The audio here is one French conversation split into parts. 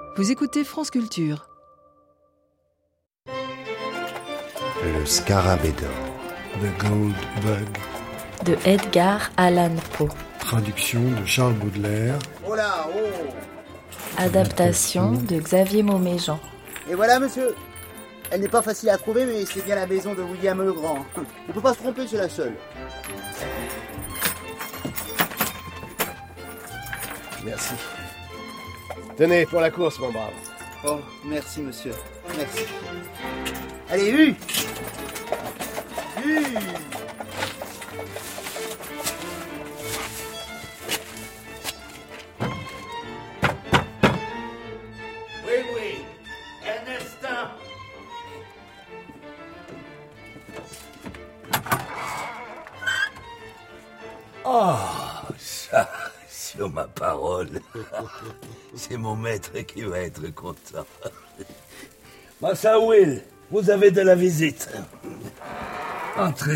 Vous écoutez France Culture. Le scarabée d'or. The Gold Bug. De Edgar Allan Poe. Traduction de Charles Baudelaire. Oh là, oh! Adaptation de Xavier Mauméjean. Et voilà, monsieur. Elle n'est pas facile à trouver, mais c'est bien la maison de William le Grand. On peut pas se tromper, c'est la seule. Merci. Tenez, pour la course, mon brave. Oh, merci, monsieur. Merci. Allez, Hu! Hu! Oui, un instant. Oh, ça, sur ma parole, c'est mon maître qui va être content. Massa Will, vous avez de la visite. Entrez.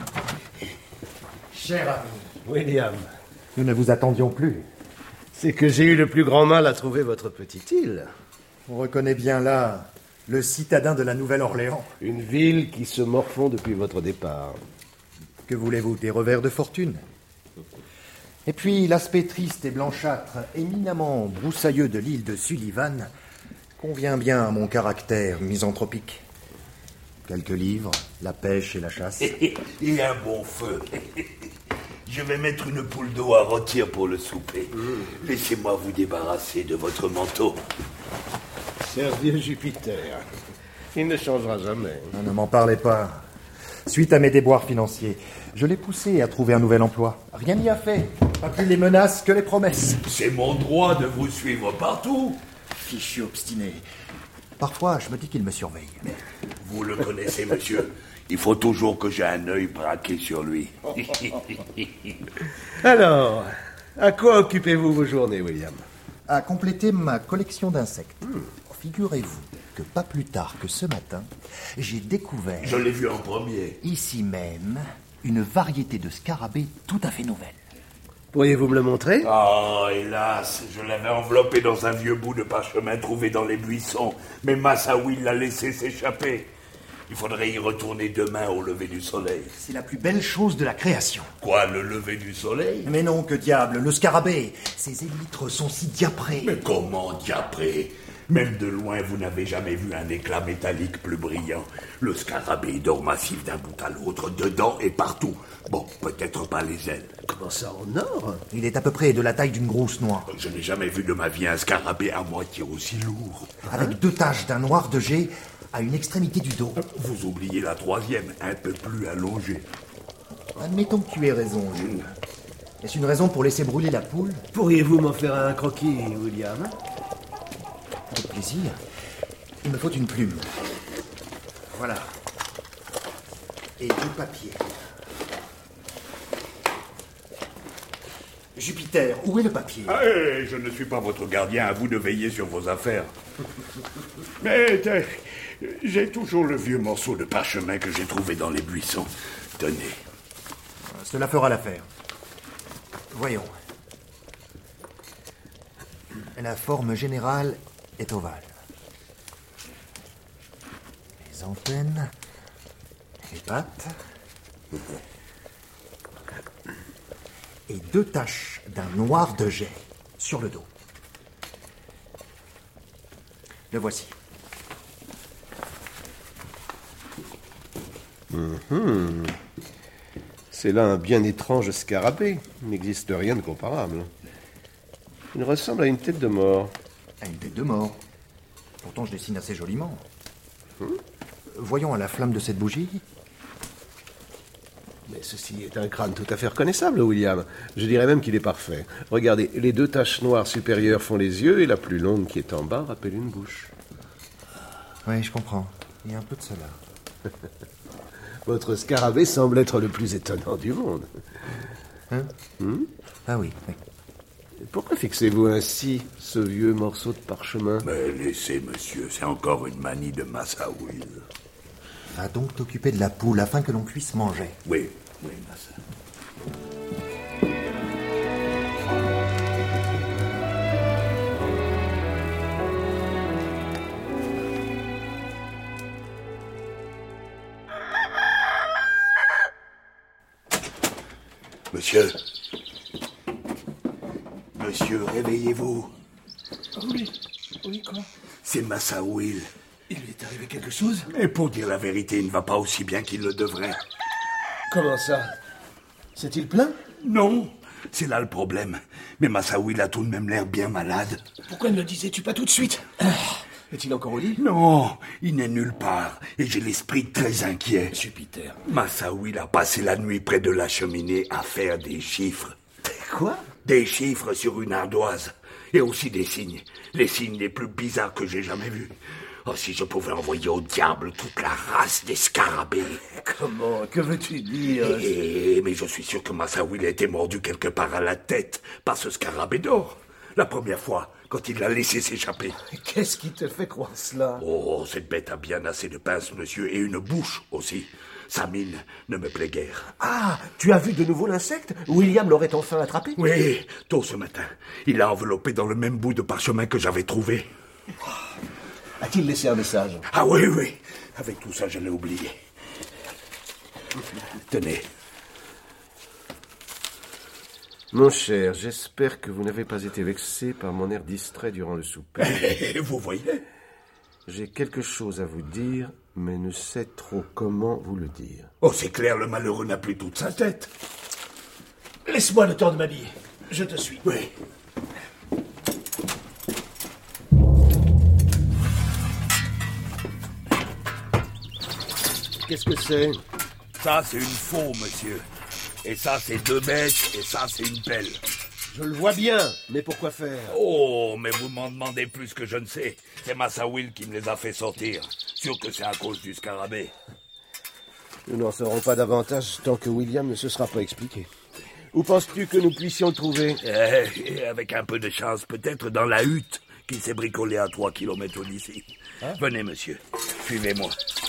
Cher ami, William, nous ne vous attendions plus. C'est que j'ai eu le plus grand mal à trouver votre petite île. On reconnaît bien là le citadin de la Nouvelle-Orléans. Une ville qui se morfond depuis votre départ. Que voulez-vous, des revers de fortune? Et puis l'aspect triste et blanchâtre, éminemment broussailleux de l'île de Sullivan convient bien à mon caractère misanthropique. Quelques livres, la pêche et la chasse. et un bon feu. Je vais mettre une poule d'eau à rôtir pour le souper. Laissez-moi vous débarrasser de votre manteau. Cher vieux Jupiter, il ne changera jamais. Ah, ne m'en parlez pas. Suite à mes déboires financiers, je l'ai poussé à trouver un nouvel emploi. Rien n'y a fait. Pas plus les menaces que les promesses. C'est mon droit de vous suivre partout. Fichu obstiné. Parfois, je me dis qu'il me surveille. Vous le connaissez, monsieur. Il faut toujours que j'ai un œil braqué sur lui. Alors, à quoi occupez-vous vos journées, William? À compléter ma collection d'insectes. Figurez-vous que pas plus tard que ce matin, j'ai découvert, Je l'ai vu en premier. ici même, une variété de scarabées tout à fait nouvelle. Pourriez-vous me le montrer? Oh, hélas, je l'avais enveloppé dans un vieux bout de parchemin trouvé dans les buissons, mais Massa Will l'a laissé s'échapper. Il faudrait y retourner demain au lever du soleil. C'est la plus belle chose de la création. Quoi, le lever du soleil? Mais non, que diable, le scarabée. Ses élytres sont si diaprés. Mais comment diapré? Même de loin, vous n'avez jamais vu un éclat métallique plus brillant. Le scarabée dort massif d'un bout à l'autre, dedans et partout. Bon, peut-être pas les ailes. Comment ça, en or? Il est à peu près de la taille d'une grosse noix, Je n'ai jamais vu de ma vie un scarabée à moitié aussi lourd. avec 2 taches d'un noir de jet à une extrémité du dos. Vous oubliez la troisième, un peu plus allongée. Admettons que tu aies raison, Jules. Est-ce une raison pour laisser brûler la poule? Pourriez-vous m'en faire un croquis, William? Avec plaisir. Il me faut une plume. Voilà. Et du papier. Jupiter, où est le papier? Je ne suis pas votre gardien, à vous de veiller sur vos affaires. Mais j'ai toujours le vieux morceau de parchemin que j'ai trouvé dans les buissons. Tenez. Cela fera l'affaire. Voyons. La forme générale est ovale. Les antennes, les pattes, et 2 taches d'un noir de jet sur le dos. Le voici. C'est là un bien étrange scarabée. Il n'existe rien de comparable. Il ressemble à une tête de mort. À une tête de mort. Pourtant, je dessine assez joliment. Voyons à la flamme de cette bougie. Mais ceci est un crâne tout à fait reconnaissable, William. Je dirais même qu'il est parfait. Regardez, les 2 taches noires supérieures font les yeux et la plus longue qui est en bas rappelle une bouche. Oui, je comprends. Il y a un peu de cela. Votre scarabée semble être le plus étonnant du monde. Ah oui, oui. Pourquoi fixez-vous ainsi ce vieux morceau de parchemin? Mais laissez, monsieur, c'est encore une manie de Massa Will. Va donc t'occuper de la poule afin que l'on puisse manger. Oui, Massa. Monsieur. Monsieur, réveillez-vous. Oui, quoi? C'est Massa Will. Il lui est arrivé quelque chose? Et pour dire la vérité, il ne va pas aussi bien qu'il le devrait. Comment ça? C'est-il plein? Non, c'est là le problème. Mais Massa Will a tout de même l'air bien malade. Pourquoi ne le disais-tu pas tout de suite? Est-il encore au lit? Non, il n'est nulle part. Et j'ai l'esprit très inquiet. Jupiter. Massa Will a passé la nuit près de la cheminée à faire des chiffres. Quoi? Des chiffres sur une ardoise. Et aussi des signes. Les signes les plus bizarres que j'ai jamais vus. Oh, si je pouvais envoyer au diable toute la race des scarabées. Comment? Que veux-tu dire? Mais je suis sûr que Massa Will a été mordu quelque part à la tête par ce scarabée d'or. La première fois, quand il l'a laissé s'échapper. Qu'est-ce qui te fait croire cela? Oh, cette bête a bien assez de pinces, monsieur, et une bouche aussi. Sa mine ne me plaît guère. Ah, tu as vu de nouveau l'insecte? William l'aurait enfin attrapé? Oui, tôt ce matin. Il l'a enveloppé dans le même bout de parchemin que j'avais trouvé. A-t-il laissé un message? Ah oui, oui. Avec tout ça, je l'ai oublié. Tenez. Mon cher, j'espère que vous n'avez pas été vexé par mon air distrait durant le souper. Vous voyez? J'ai quelque chose à vous dire, mais ne sais trop comment vous le dire. Oh, c'est clair, le malheureux n'a plus toute sa tête. Laisse-moi le temps de m'habiller. Je te suis. Oui. Qu'est-ce que c'est? Ça, c'est une faux, monsieur. Et ça, c'est 2 bêches, et ça, c'est une pelle. Je le vois bien, mais pourquoi faire? Oh, mais vous m'en demandez plus que je ne sais. C'est Massa Will qui me les a fait sortir. Sûr que c'est à cause du scarabée. Nous n'en saurons pas davantage tant que William ne se sera pas expliqué. Où penses-tu que nous puissions le trouver? Et avec un peu de chance, peut-être dans la hutte qui s'est bricolée à 3 kilomètres d'ici. Hein? Venez, monsieur. Suivez-moi.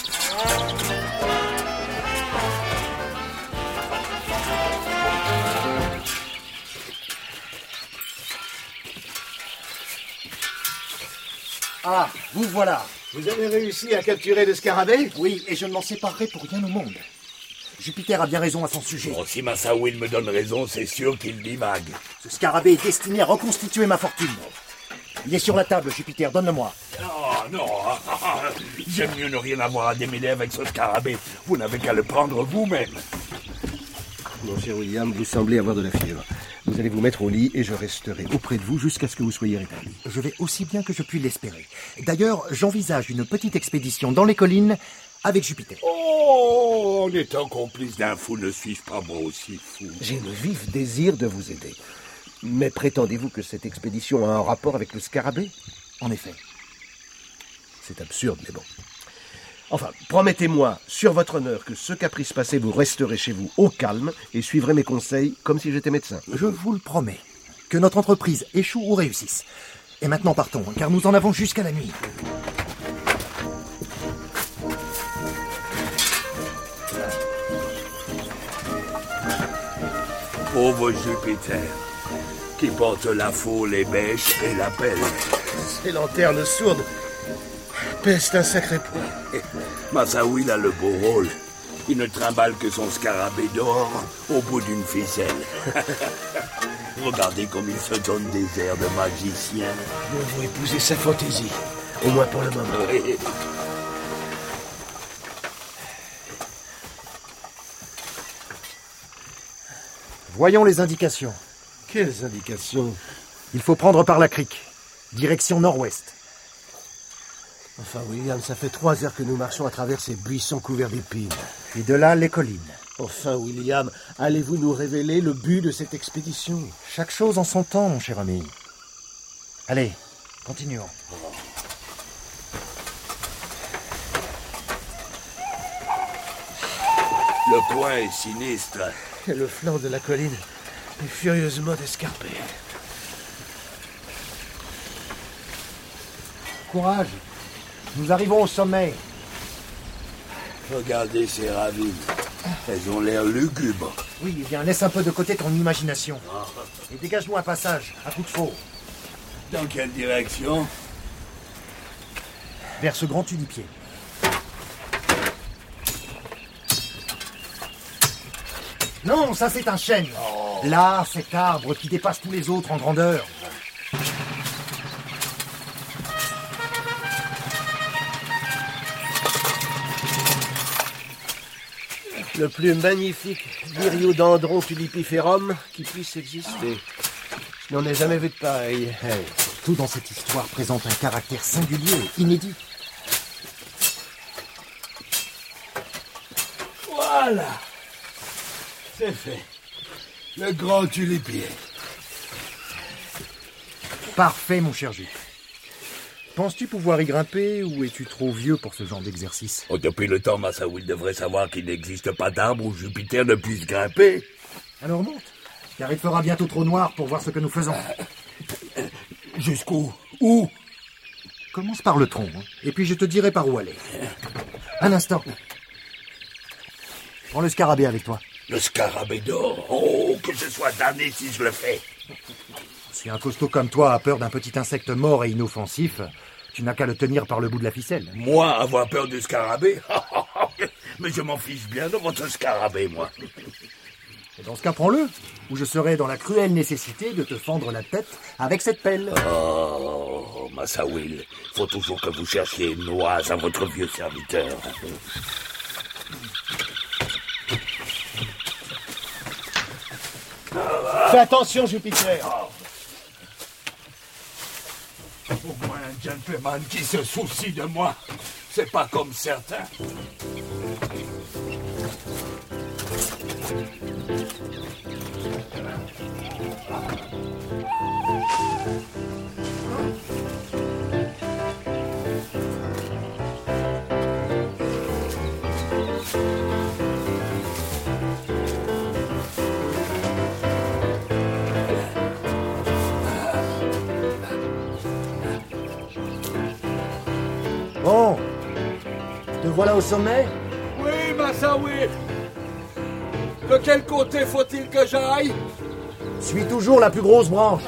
Ah, vous voilà. Vous avez réussi à capturer le scarabée? Oui, et je ne m'en séparerai pour rien au monde. Jupiter a bien raison à son sujet. Bon, si Massa Will me donne raison, c'est sûr qu'il divague. Ce scarabée est destiné à reconstituer ma fortune. Il est sur la table, Jupiter, donne-le-moi. Oh non, j'aime mieux ne rien avoir à démêler avec ce scarabée. Vous n'avez qu'à le prendre vous-même. Mon cher William, vous semblez avoir de la fièvre. Vous allez vous mettre au lit et je resterai auprès de vous jusqu'à ce que vous soyez rétabli. Je vais aussi bien que je puis l'espérer. D'ailleurs, j'envisage une petite expédition dans les collines avec Jupiter. Oh, en étant complice d'un fou, ne suis-je pas moi aussi fou? J'ai le vif désir de vous aider. Mais prétendez-vous que cette expédition a un rapport avec le scarabée? En effet. C'est absurde, mais bon. Enfin, promettez-moi, sur votre honneur, que ce caprice passé, vous resterez chez vous au calme et suivrez mes conseils comme si j'étais médecin. Je vous le promets. Que notre entreprise échoue ou réussisse. Et maintenant partons, car nous en avons jusqu'à la nuit. Pauvre Jupiter, qui porte la faux, les bêches et la pelle. Ces lanternes sourdes pèsent un sacré poids. Massa Will a le beau rôle. Il ne trimballe que son scarabée d'or au bout d'une ficelle. Regardez comme il se donne des airs de magicien. Vous épousez sa fantaisie, au moins pour le moment. Oui. Voyons les indications. Quelles indications? Il faut prendre par la crique. Direction nord-ouest. Enfin, William, ça fait 3 heures que nous marchons à travers ces buissons couverts d'épines. Et de là, les collines. Enfin, William, allez-vous nous révéler le but de cette expédition? Chaque chose en son temps, mon cher ami. Allez, continuons. Le coin est sinistre. Et le flanc de la colline est furieusement escarpé. Courage. Nous arrivons au sommet. Regardez ces ravines. Elles ont l'air lugubres. Oui, eh bien, laisse un peu de côté ton imagination. Et dégage-nous un passage, à coup de faux. Dans quelle direction? Vers ce grand tulipier. Non, ça c'est un chêne. Oh, Là, cet arbre qui dépasse tous les autres en grandeur. Le plus magnifique Viriodendron tulipiferum qui puisse exister. Je n'en ai jamais vu de pareil. Hey, tout dans cette histoire présente un caractère singulier et inédit. Voilà. C'est fait. Le grand tulipier. Parfait, mon cher Jules. Penses-tu pouvoir y grimper ou es-tu trop vieux pour ce genre d'exercice? Oh, depuis le temps, Massa Will devrait savoir qu'il n'existe pas d'arbre où Jupiter ne puisse grimper. Alors monte, car il fera bientôt trop noir pour voir ce que nous faisons. Jusqu'où? Où? Commence par le tronc, hein, et puis je te dirai par où aller. Un instant. Prends le scarabée avec toi. Le scarabée d'or. Oh, que je sois damné si je le fais. Si un costaud comme toi a peur d'un petit insecte mort et inoffensif, tu n'as qu'à le tenir par le bout de la ficelle. Moi, avoir peur du scarabée? Mais je m'en fiche bien de votre scarabée, moi. Et dans ce cas, prends-le, ou je serai dans la cruelle nécessité de te fendre la tête avec cette pelle. Oh, Massa Will, faut toujours que vous cherchiez une noise à votre vieux serviteur. Fais attention, Jupiter. Au moins un gentleman qui se soucie de moi. C'est pas comme certains. Bon, te voilà au sommet? Oui, Massa Will. De quel côté faut-il que j'aille? Suis toujours la plus grosse branche.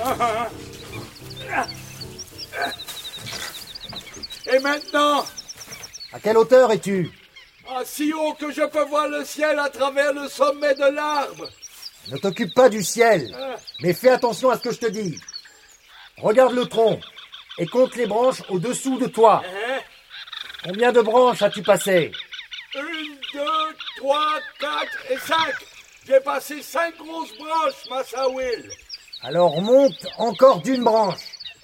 Et maintenant? À quelle hauteur es-tu? Si haut que je peux voir le ciel à travers le sommet de l'arbre. Ne t'occupe pas du ciel, mais fais attention à ce que je te dis. Regarde le tronc et compte les branches au-dessous de toi. Combien de branches as-tu passé? 1, 2, 3, 4 et 5. J'ai passé 5 grosses branches, Massa Will. Alors monte encore d'une branche.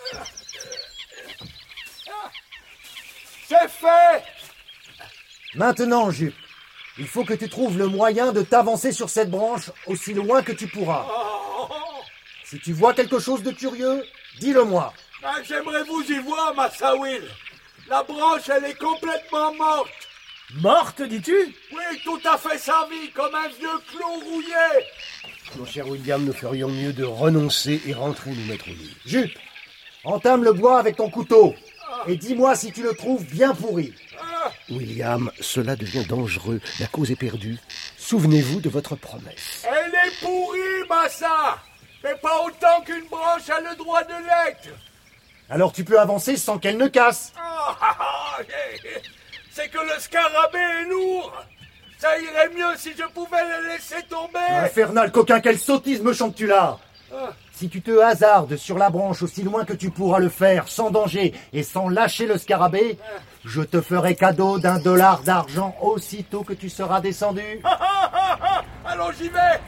C'est fait. Maintenant, Jup, il faut que tu trouves le moyen de t'avancer sur cette branche aussi loin que tu pourras. Si tu vois quelque chose de curieux, dis-le-moi. J'aimerais vous y voir, Massa Will. La branche, elle est complètement morte. Morte, dis-tu? Oui, tout à fait servie, comme un vieux clou rouillé. Mon cher William, nous ferions mieux de renoncer et rentrer nous mettre au lit. Jup, entame le bois avec ton couteau et dis-moi si tu le trouves bien pourri. William, cela devient dangereux. La cause est perdue. Souvenez-vous de votre promesse. Elle est pourrie, Massa. Mais pas autant qu'une branche a le droit de l'être. Alors tu peux avancer sans qu'elle ne casse. C'est que le scarabée est lourd. Ça irait mieux si je pouvais le laisser tomber. Infernal coquin, quelle sottise me chantes-tu là? Si tu te hasardes sur la branche aussi loin que tu pourras le faire, sans danger et sans lâcher le scarabée, je te ferai cadeau d'$1 d'argent aussitôt que tu seras descendu. Alors j'y vais.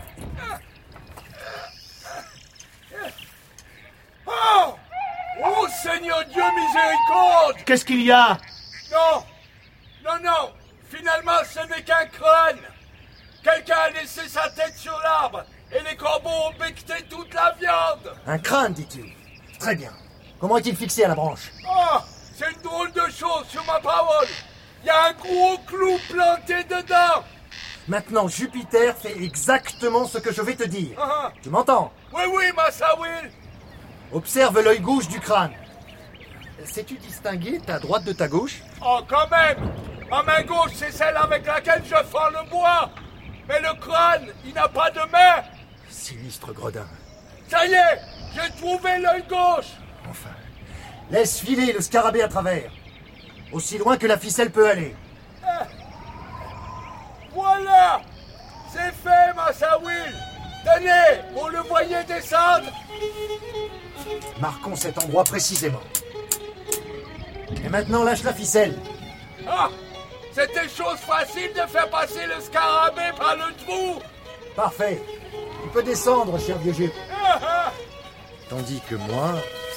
Oh Seigneur Dieu miséricorde. Qu'est-ce qu'il y a? Non, finalement ce n'est qu'un crâne. Quelqu'un a laissé sa tête sur l'arbre et les corbeaux ont becqueté toute la viande. Un crâne, dis-tu? Très bien. Comment est-il fixé à la branche? C'est une drôle de chose sur ma parole. Il y a un gros clou planté dedans. Maintenant, Jupiter fait exactement ce que je vais te dire. Tu m'entends? Oui, Massa Will. Observe l'œil gauche du crâne. Sais-tu distinguer ta droite de ta gauche? Quand même. Ma main gauche, c'est celle avec laquelle je fends le bois. Mais le crâne, il n'a pas de main. Sinistre gredin. Ça y est, j'ai trouvé l'œil gauche. Enfin, laisse filer le scarabée à travers. Aussi loin que la ficelle peut aller. Voilà. C'est fait, Massa Will. Tenez, vous le voyez descendre? Marquons cet endroit précisément. Et maintenant, lâche la ficelle. Ah! C'était chose facile de faire passer le scarabée par le trou! Parfait. Tu peux descendre, cher vieux Jup. Tandis que moi...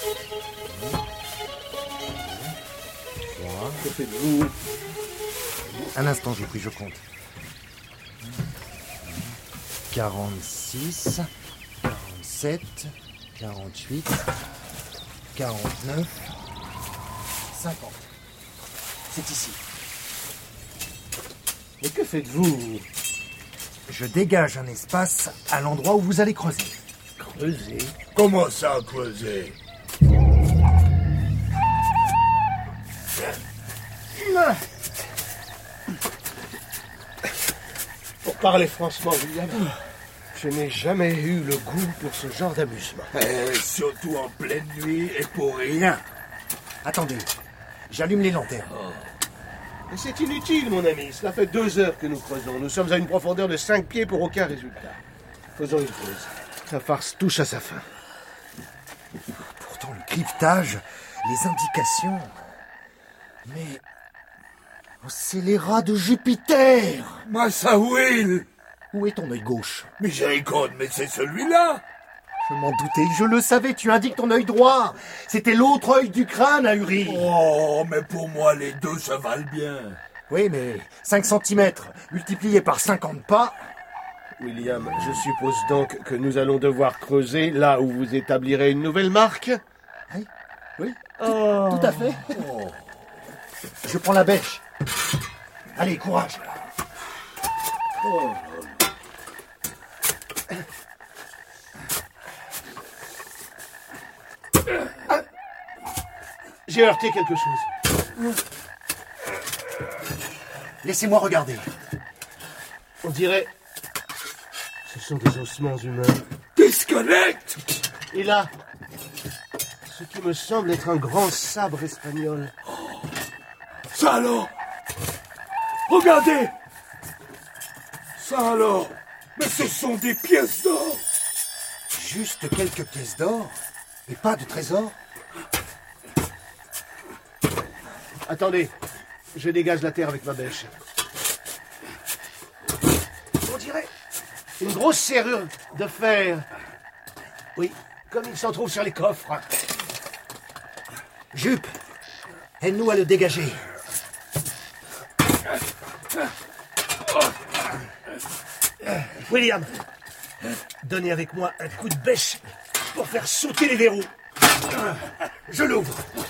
Que faites-vous? Un instant, je vous prie, je compte. 46, 47, 48, 49, 50. C'est ici. Mais que faites-vous? Je dégage un espace à l'endroit où vous allez creuser. Creuser? Comment ça, creuser? Pour parler franchement, William, je n'ai jamais eu le goût pour ce genre d'amusement. Surtout en pleine nuit et pour rien. Attendez, j'allume les lanternes. Mais c'est inutile, mon ami. Cela fait 2 heures que nous creusons. Nous sommes à une profondeur de 5 pieds pour aucun résultat. Faisons une pause. La farce touche à sa fin. Pourtant, le cryptage, les indications... Mais... oh, c'est les rats de Jupiter! Massa Will! Où est ton œil gauche? Miséricorde, mais c'est celui-là! Je m'en doutais, je le savais, tu indiques ton œil droit. C'était l'autre œil du crâne, Ahuri. Oh, mais pour moi, les deux se valent bien. Oui, mais 5 cm multiplié par 50 pas... William, je suppose donc que nous allons devoir creuser là où vous établirez une nouvelle marque? Oui, oui, tout à fait. Je prends la bêche. Allez, courage. J'ai heurté quelque chose. Laissez-moi regarder. On dirait... ce sont des ossements humains. Des squelettes! Et là, ce qui me semble être un grand sabre espagnol. Ça alors! Regardez! Ça alors! Mais ce sont des pièces d'or! Juste quelques pièces d'or et pas de trésor. Attendez, je dégage la terre avec ma bêche. On dirait une grosse serrure de fer. Oui, comme il s'en trouve sur les coffres. Jup, aide-nous à le dégager. William, donnez avec moi un coup de bêche pour faire sauter les verrous. Je l'ouvre.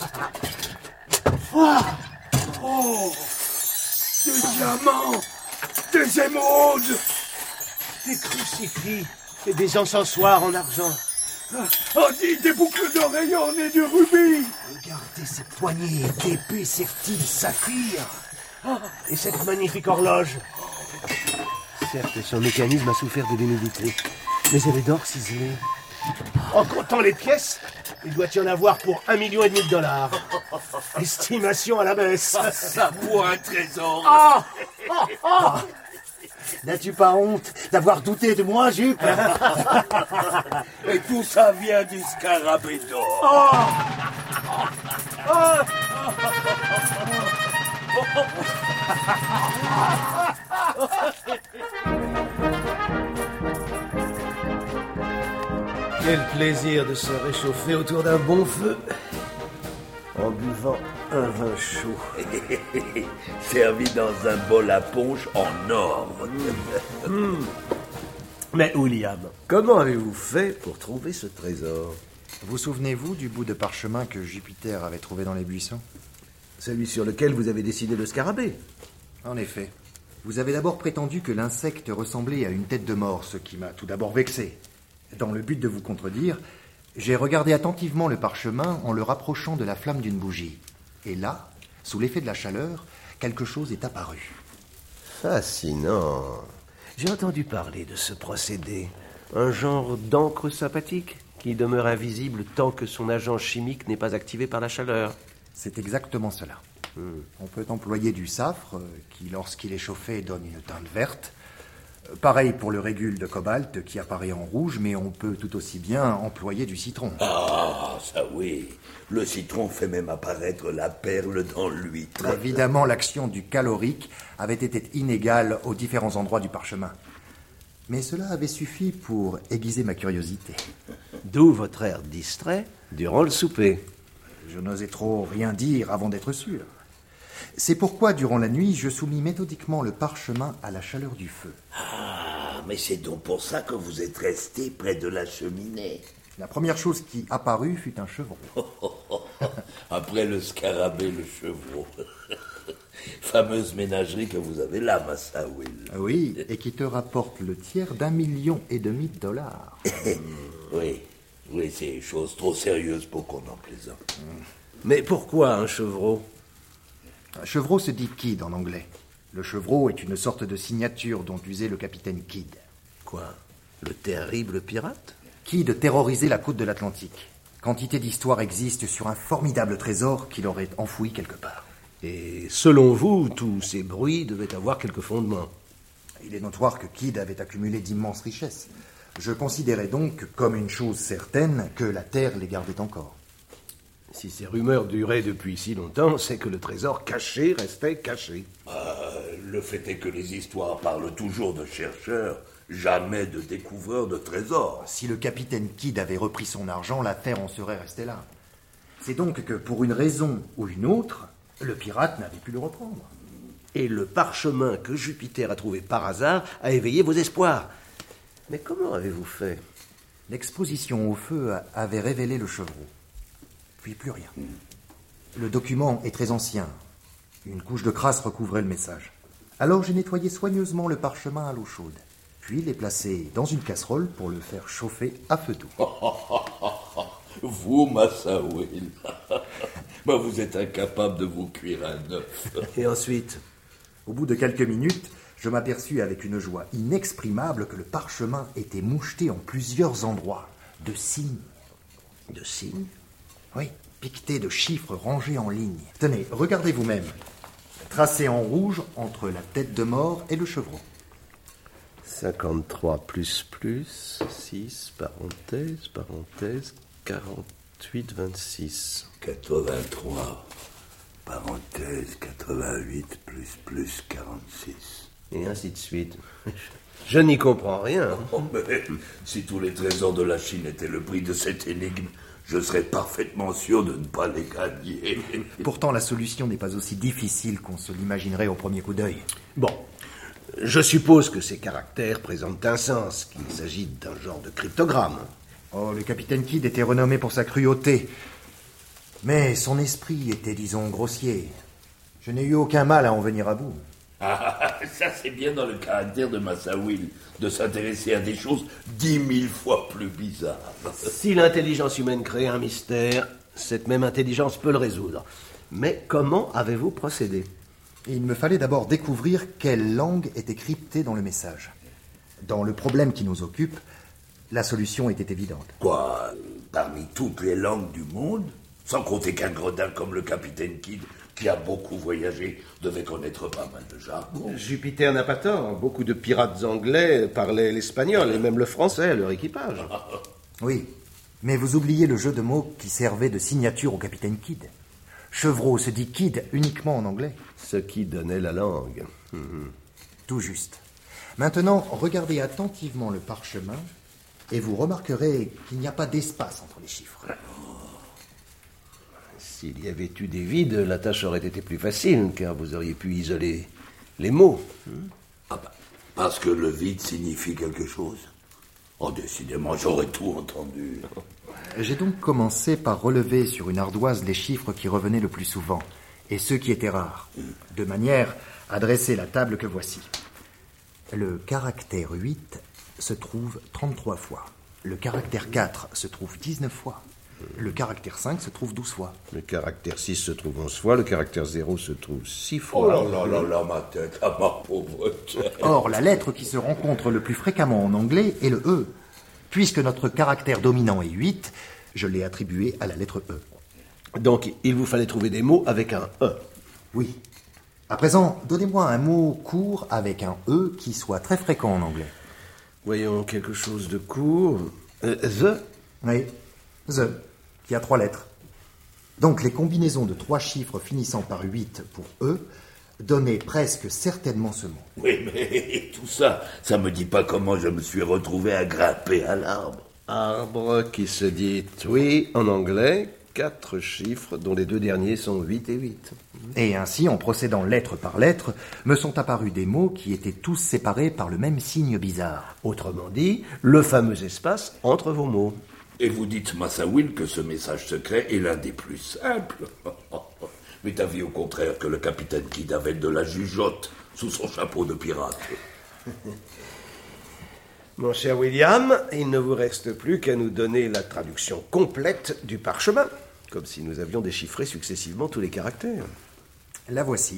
Oh! Des diamants! Des émeraudes! Des crucifix et des encensoirs en argent. On dit des boucles d'oreilles ornées de rubis! Regardez ces poignées d'épées serties de saphir. Et cette magnifique horloge. Certes, son mécanisme a souffert de l'humidité, mais elle est d'or ciselé. En comptant les pièces, il doit y en avoir pour $1,5 million. Estimation à la baisse. Ça pour un trésor! N'as-tu pas honte d'avoir douté de moi, Jup? Et tout ça vient du scarabée d'or! Quel plaisir de se réchauffer autour d'un bon feu en buvant un vin chaud. Servi dans un bol à punch en or. Mais William, comment avez-vous fait pour trouver ce trésor? Vous souvenez-vous du bout de parchemin que Jupiter avait trouvé dans les buissons? Celui sur lequel vous avez dessiné le scarabée. En effet. Vous avez d'abord prétendu que l'insecte ressemblait à une tête de mort, ce qui m'a tout d'abord vexé. Dans le but de vous contredire, j'ai regardé attentivement le parchemin en le rapprochant de la flamme d'une bougie. Et là, sous l'effet de la chaleur, quelque chose est apparu. Fascinant. J'ai entendu parler de ce procédé. Un genre d'encre sympathique qui demeure invisible tant que son agent chimique n'est pas activé par la chaleur. C'est exactement cela. On peut employer du safre, qui lorsqu'il est chauffé donne une teinte verte, Pareil pour le régule de cobalt qui apparaît en rouge, mais on peut tout aussi bien employer du citron. Ah, ça oui. Le citron fait même apparaître la perle dans l'huître. Évidemment, l'action du calorique avait été inégale aux différents endroits du parchemin. Mais cela avait suffi pour aiguiser ma curiosité. D'où votre air distrait durant le souper. Je n'osais trop rien dire avant d'être sûr. C'est pourquoi, durant la nuit, je soumis méthodiquement le parchemin à la chaleur du feu. Ah, mais c'est donc pour ça que vous êtes resté près de la cheminée. La première chose qui apparut fut un chevreau. Après le scarabée, le chevreau. Fameuse ménagerie que vous avez là, Massa Will. Oui, et qui te rapporte le tiers $1,5 million $. Oui, c'est chose trop sérieuse pour qu'on en plaisante. Mais pourquoi un chevreau? Un chevreau se dit Kidd en anglais. Le chevreau est une sorte de signature dont usait le capitaine Kidd. Quoi? Le terrible pirate? Kidd terrorisait la côte de l'Atlantique. Quantité d'histoires existent sur un formidable trésor qu'il aurait enfoui quelque part. Et selon vous, tous ces bruits devaient avoir quelque fondement. Il est notoire que Kidd avait accumulé d'immenses richesses. Je considérais donc comme une chose certaine que la Terre les gardait encore. Si ces rumeurs duraient depuis si longtemps, c'est que le trésor caché restait caché. Le fait est que les histoires parlent toujours de chercheurs, jamais de découvreurs de trésors. Si le capitaine Kidd avait repris son argent, la Terre en serait restée là. C'est donc que, pour une raison ou une autre, le pirate n'avait pu le reprendre. Et le parchemin que Jupiter a trouvé par hasard a éveillé vos espoirs. Mais comment avez-vous fait? L'exposition au feu avait révélé le chevreau. Puis plus rien. Le document est très ancien. Une couche de crasse recouvrait le message. Alors j'ai nettoyé soigneusement le parchemin à l'eau chaude, puis l'ai placé dans une casserole pour le faire chauffer à feu doux. Vous, Massa Will, vous êtes incapable de vous cuire un œuf. Et ensuite? Au bout de quelques minutes, je m'aperçus avec une joie inexprimable que le parchemin était moucheté en plusieurs endroits, de signes. De signes? Oui, piqueté de chiffres rangés en ligne. Tenez, regardez vous-même. Tracé en rouge entre la tête de mort et le chevreau. 53 plus, 6, parenthèse, 48, 26. 83, parenthèse, 88, plus, 46. Et ainsi de suite. Je n'y comprends rien. Oh, mais si tous les trésors de la Chine étaient le prix de cette énigme, je serais parfaitement sûr de ne pas les gagner. Pourtant, la solution n'est pas aussi difficile qu'on se l'imaginerait au premier coup d'œil. Bon, je suppose que ces caractères présentent un sens, qu'il s'agit d'un genre de cryptogramme. Oh, le capitaine Kidd était renommé pour sa cruauté. Mais son esprit était, disons, grossier. Je n'ai eu aucun mal à en venir à bout. Ah, ça c'est bien dans le caractère de Massa Will, de s'intéresser à des choses 10 000 fois plus bizarres. Si l'intelligence humaine crée un mystère, cette même intelligence peut le résoudre. Mais comment avez-vous procédé? Il me fallait d'abord découvrir quelle langue était cryptée dans le message. Dans le problème qui nous occupe, la solution était évidente. Quoi? Parmi toutes les langues du monde? Sans compter qu'un gredin comme le capitaine Kidd, qui a beaucoup voyagé, devait connaître pas mal de jargon. Jupiter n'a pas tort. Beaucoup de pirates anglais parlaient l'espagnol et même le français à leur équipage. Oui, mais vous oubliez le jeu de mots qui servait de signature au capitaine Kidd. Chevreau se dit Kidd uniquement en anglais. Ce qui donnait la langue. Tout juste. Maintenant, regardez attentivement le parchemin et vous remarquerez qu'il n'y a pas d'espace entre les chiffres. S'il y avait eu des vides, la tâche aurait été plus facile, car vous auriez pu isoler les mots. Parce que le vide signifie quelque chose. Oh, décidément, j'aurais tout entendu. J'ai donc commencé par relever sur une ardoise les chiffres qui revenaient le plus souvent, et ceux qui étaient rares, de manière à dresser la table que voici. Le caractère 8 se trouve 33 fois. Le caractère 4 se trouve 19 fois. Le caractère 5 se trouve 12 fois. Le caractère 6 se trouve 11 fois, le caractère 0 se trouve 6 fois. Oh là, ma tête, ah, ma pauvre tête. Or, la lettre qui se rencontre le plus fréquemment en anglais est le E. Puisque notre caractère dominant est 8, je l'ai attribué à la lettre E. Donc, il vous fallait trouver des mots avec un E. Oui. À présent, donnez-moi un mot court avec un E qui soit très fréquent en anglais. Voyons quelque chose de court. The. Oui, the, qui a 3 lettres. Donc les combinaisons de 3 chiffres finissant par 8 pour E donnaient presque certainement ce mot. Oui, mais tout ça, ça me dit pas comment je me suis retrouvé à grimper à l'arbre. Arbre qui se dit tree en anglais, 4 chiffres dont les 2 derniers sont 8 et 8. Et ainsi, en procédant lettre par lettre, me sont apparus des mots qui étaient tous séparés par le même signe bizarre. Autrement dit, le fameux espace entre vos mots. Et vous dites, Massa Will, que ce message secret est l'un des plus simples. Mais t'as vu au contraire que le capitaine Kidd avait de la jugeote sous son chapeau de pirate. Mon cher William, il ne vous reste plus qu'à nous donner la traduction complète du parchemin, comme si nous avions déchiffré successivement tous les caractères. La voici.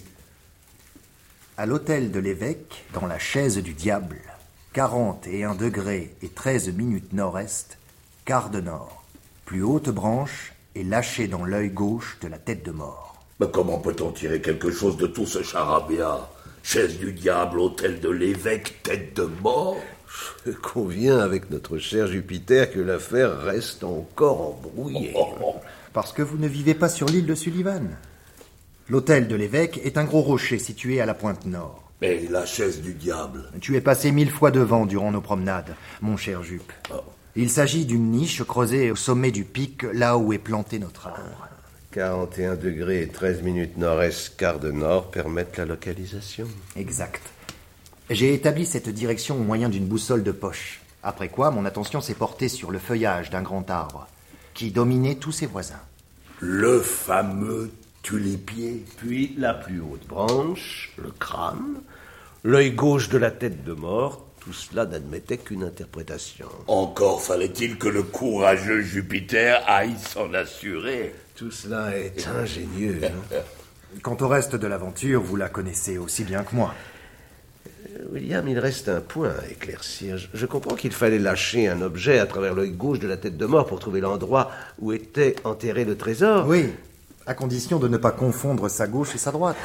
À l'hôtel de l'évêque, dans la chaise du diable, 41 degrés et 13 minutes nord-est, quart de nord, plus haute branche et lâchée dans l'œil gauche de la tête de mort. Mais comment peut-on tirer quelque chose de tout ce charabia? Chaise du diable, hôtel de l'évêque, tête de mort? Je conviens avec notre cher Jupiter que l'affaire reste encore embrouillée. Parce que vous ne vivez pas sur l'île de Sullivan. L'hôtel de l'évêque est un gros rocher situé à la pointe nord. Mais la chaise du diable? Tu es passé 1000 fois devant durant nos promenades, mon cher Jup. Il s'agit d'une niche creusée au sommet du pic, là où est planté notre arbre. 41 degrés et 13 minutes nord-est, quart de nord permettent la localisation. Exact. J'ai établi cette direction au moyen d'une boussole de poche. Après quoi, mon attention s'est portée sur le feuillage d'un grand arbre, qui dominait tous ses voisins. Le fameux tulipier. Puis la plus haute branche, le crâne, l'œil gauche de la tête de mort, tout cela n'admettait qu'une interprétation. Encore fallait-il que le courageux Jupiter aille s'en assurer. Tout cela est ingénieux. Hein? Quant au reste de l'aventure, vous la connaissez aussi bien que moi. William, il reste un point à éclaircir. Je comprends qu'il fallait lâcher un objet à travers l'œil gauche de la tête de mort pour trouver l'endroit où était enterré le trésor. Oui, à condition de ne pas confondre sa gauche et sa droite.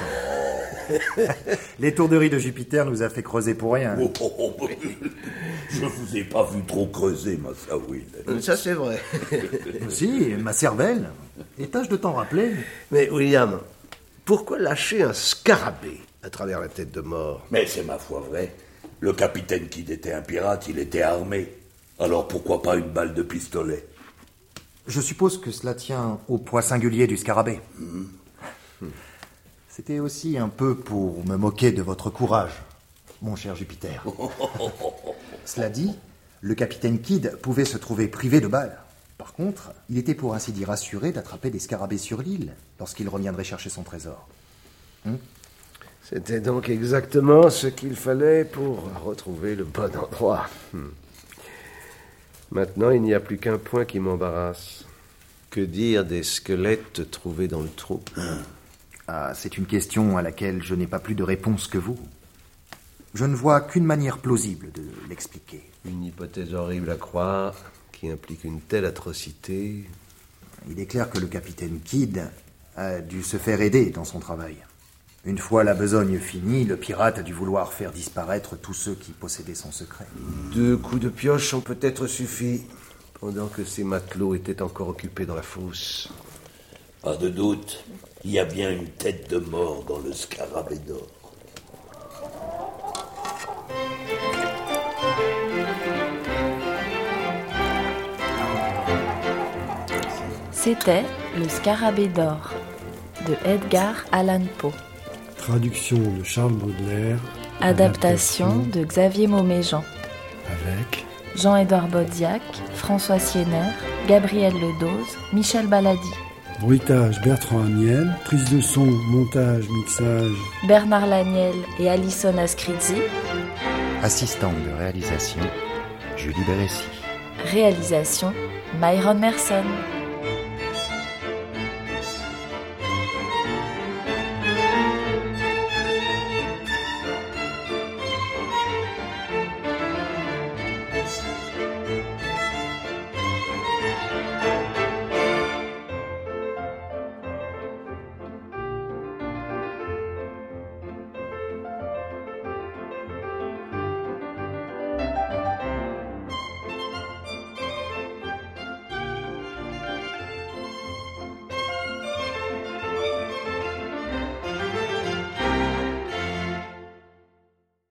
L'étourderie de Jupiter nous a fait creuser pour rien. Je vous ai pas vu trop creuser, Massa Will. Ça, c'est vrai. Si, ma cervelle. Et tâche de t'en rappeler. Mais William, pourquoi lâcher un scarabée à travers la tête de mort? Mais c'est ma foi vrai. Le capitaine Kidd était un pirate, il était armé. Alors pourquoi pas une balle de pistolet? Je suppose que cela tient au poids singulier du scarabée. C'était aussi un peu pour me moquer de votre courage, mon cher Jupiter. Cela dit, le capitaine Kidd pouvait se trouver privé de balles. Par contre, il était pour ainsi dire assuré d'attraper des scarabées sur l'île lorsqu'il reviendrait chercher son trésor. C'était donc exactement ce qu'il fallait pour retrouver le bon endroit. Maintenant, il n'y a plus qu'un point qui m'embarrasse. Que dire des squelettes trouvés dans le trou? Ah, c'est une question à laquelle je n'ai pas plus de réponse que vous. Je ne vois qu'une manière plausible de l'expliquer. Une hypothèse horrible à croire, qui implique une telle atrocité. Il est clair que le capitaine Kidd a dû se faire aider dans son travail. Une fois la besogne finie, le pirate a dû vouloir faire disparaître tous ceux qui possédaient son secret. 2 coups de pioche ont peut-être suffi, pendant que ces matelots étaient encore occupés dans la fosse. Pas de doute, il y a bien une tête de mort dans le scarabée d'or. C'était Le Scarabée d'or de Edgar Allan Poe. Traduction de Charles Baudelaire. Adaptation de Xavier Mauméjean. Avec Jean-Édouard Baudiac, François Sienner, Gabriel Ledoz, Michel Baladi. bruitage Bertrand Amiel, prise de son, montage, mixage Bernard Laniel et Alison Ascrizzi. Assistante de réalisation, Julie Bérécy. Réalisation, Myron Merson.